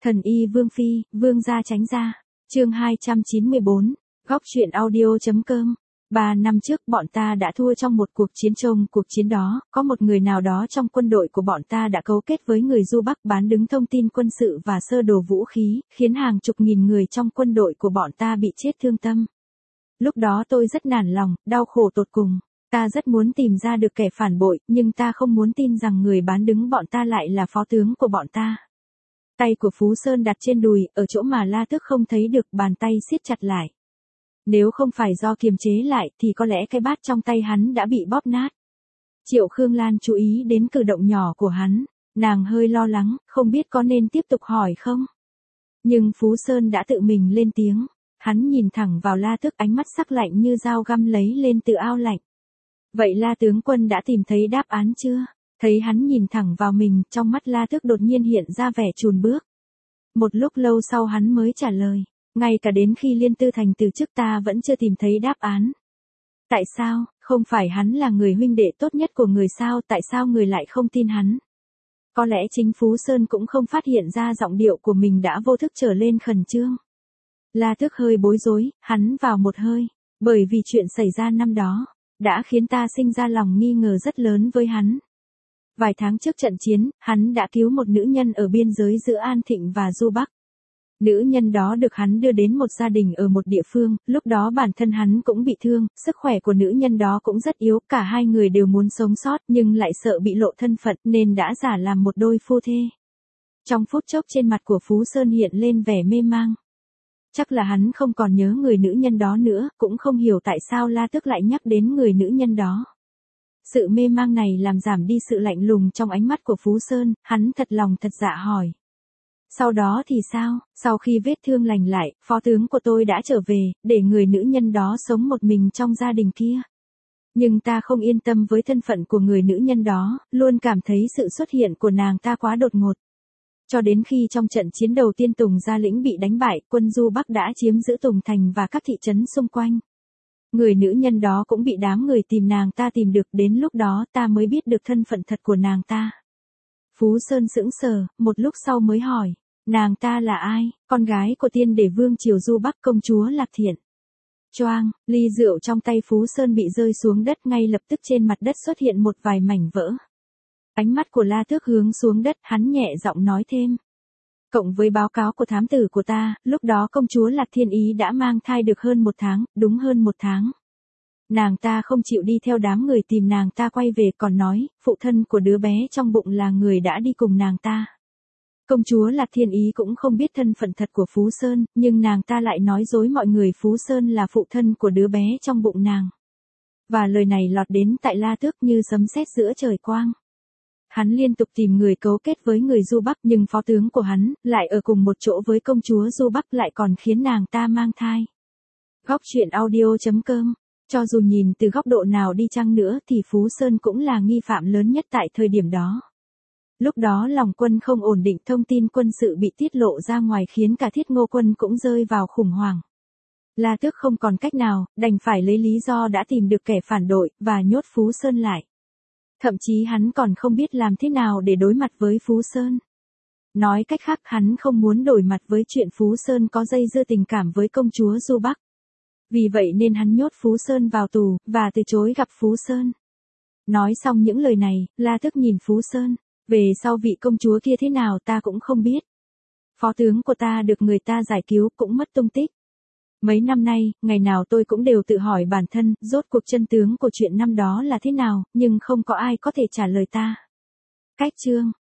Thần y Vương Phi, Vương gia tránh ra. Chương 294, góc truyện audio.com. 3 năm trước bọn ta đã thua trong một cuộc chiến. Trong cuộc chiến đó, có một người nào đó trong quân đội của bọn ta đã cấu kết với người Du Bắc bán đứng thông tin quân sự và sơ đồ vũ khí, khiến hàng chục nghìn người trong quân đội của bọn ta bị chết thương tâm. Lúc đó tôi rất nản lòng, đau khổ tột cùng. Ta rất muốn tìm ra được kẻ phản bội, nhưng ta không muốn tin rằng người bán đứng bọn ta lại là phó tướng của bọn ta. Tay của Phú Sơn đặt trên đùi, ở chỗ mà La Tước không thấy được, bàn tay siết chặt lại. Nếu không phải do kiềm chế lại, thì có lẽ cái bát trong tay hắn đã bị bóp nát. Triệu Khương Lan chú ý đến cử động nhỏ của hắn. Nàng hơi lo lắng, không biết có nên tiếp tục hỏi không. Nhưng Phú Sơn đã tự mình lên tiếng. Hắn nhìn thẳng vào La Tước, ánh mắt sắc lạnh như dao găm lấy lên từ ao lạnh. Vậy La tướng quân đã tìm thấy đáp án chưa? Thấy hắn nhìn thẳng vào mình, trong mắt La Tước đột nhiên hiện ra vẻ chùn bước. Một lúc lâu sau hắn mới trả lời. Ngay cả đến khi Liên Tư Thành từ chức ta vẫn chưa tìm thấy đáp án. Tại sao? Không phải hắn là người huynh đệ tốt nhất của người sao? Tại sao người lại không tin hắn? Có lẽ chính Phú Sơn cũng không phát hiện ra giọng điệu của mình đã vô thức trở lên khẩn trương. La Tước hơi bối rối, hắn vào một hơi. Bởi vì chuyện xảy ra năm đó, đã khiến ta sinh ra lòng nghi ngờ rất lớn với hắn. Vài tháng trước trận chiến, hắn đã cứu một nữ nhân ở biên giới giữa An Thịnh và Du Bắc. Nữ nhân đó được hắn đưa đến một gia đình ở một địa phương, lúc đó bản thân hắn cũng bị thương, sức khỏe của nữ nhân đó cũng rất yếu, cả hai người đều muốn sống sót nhưng lại sợ bị lộ thân phận nên đã giả làm một đôi phu thê. Trong phút chốc trên mặt của Phú Sơn hiện lên vẻ mê mang. Chắc là hắn không còn nhớ người nữ nhân đó nữa, cũng không hiểu tại sao La Tước lại nhắc đến người nữ nhân đó. Sự mê mang này làm giảm đi sự lạnh lùng trong ánh mắt của Phú Sơn, hắn thật lòng thật dạ hỏi. Sau đó thì sao? Sau khi vết thương lành lại, phó tướng của tôi đã trở về, để người nữ nhân đó sống một mình trong gia đình kia. Nhưng ta không yên tâm với thân phận của người nữ nhân đó, luôn cảm thấy sự xuất hiện của nàng ta quá đột ngột. Cho đến khi trong trận chiến đầu tiên Tùng Gia Lĩnh bị đánh bại, quân Du Bắc đã chiếm giữ Tùng Thành và các thị trấn xung quanh. Người nữ nhân đó cũng bị đám người tìm nàng ta tìm được, đến lúc đó ta mới biết được thân phận thật của nàng ta. Phú Sơn sững sờ, một lúc sau mới hỏi, nàng ta là ai? Con gái của tiên đế vương triều Du Bắc, công chúa Lạc Thiện. Choang, ly rượu trong tay Phú Sơn bị rơi xuống đất, ngay lập tức trên mặt đất xuất hiện một vài mảnh vỡ. Ánh mắt của La Tước hướng xuống đất, hắn nhẹ giọng nói thêm. Cộng với báo cáo của thám tử của ta, lúc đó công chúa Lạc Thiên Ý đã mang thai được hơn 1 tháng, đúng hơn 1 tháng. Nàng ta không chịu đi theo đám người tìm nàng ta quay về, còn nói, phụ thân của đứa bé trong bụng là người đã đi cùng nàng ta. Công chúa Lạc Thiên Ý cũng không biết thân phận thật của Phú Sơn, nhưng nàng ta lại nói dối mọi người Phú Sơn là phụ thân của đứa bé trong bụng nàng. Và lời này lọt đến tai La Tước như sấm sét giữa trời quang. Hắn liên tục tìm người cấu kết với người Du Bắc, nhưng phó tướng của hắn lại ở cùng một chỗ với công chúa Du Bắc, lại còn khiến nàng ta mang thai. Góc truyện audio.com. Cho dù nhìn từ góc độ nào đi chăng nữa thì Phú Sơn cũng là nghi phạm lớn nhất tại thời điểm đó. Lúc đó lòng quân không ổn định, thông tin quân sự bị tiết lộ ra ngoài khiến cả Thiết Ngô quân cũng rơi vào khủng hoảng. La Tước không còn cách nào, đành phải lấy lý do đã tìm được kẻ phản đội và nhốt Phú Sơn lại. Thậm chí hắn còn không biết làm thế nào để đối mặt với Phú Sơn. Nói cách khác, hắn không muốn đổi mặt với chuyện Phú Sơn có dây dưa tình cảm với công chúa Du Bắc. Vì vậy nên hắn nhốt Phú Sơn vào tù, và từ chối gặp Phú Sơn. Nói xong những lời này, La Tước nhìn Phú Sơn. Về sau vị công chúa kia thế nào ta cũng không biết. Phó tướng của ta được người ta giải cứu cũng mất tung tích. Mấy năm nay, ngày nào tôi cũng đều tự hỏi bản thân, rốt cuộc chân tướng của chuyện năm đó là thế nào, nhưng không có ai có thể trả lời ta. Cách chương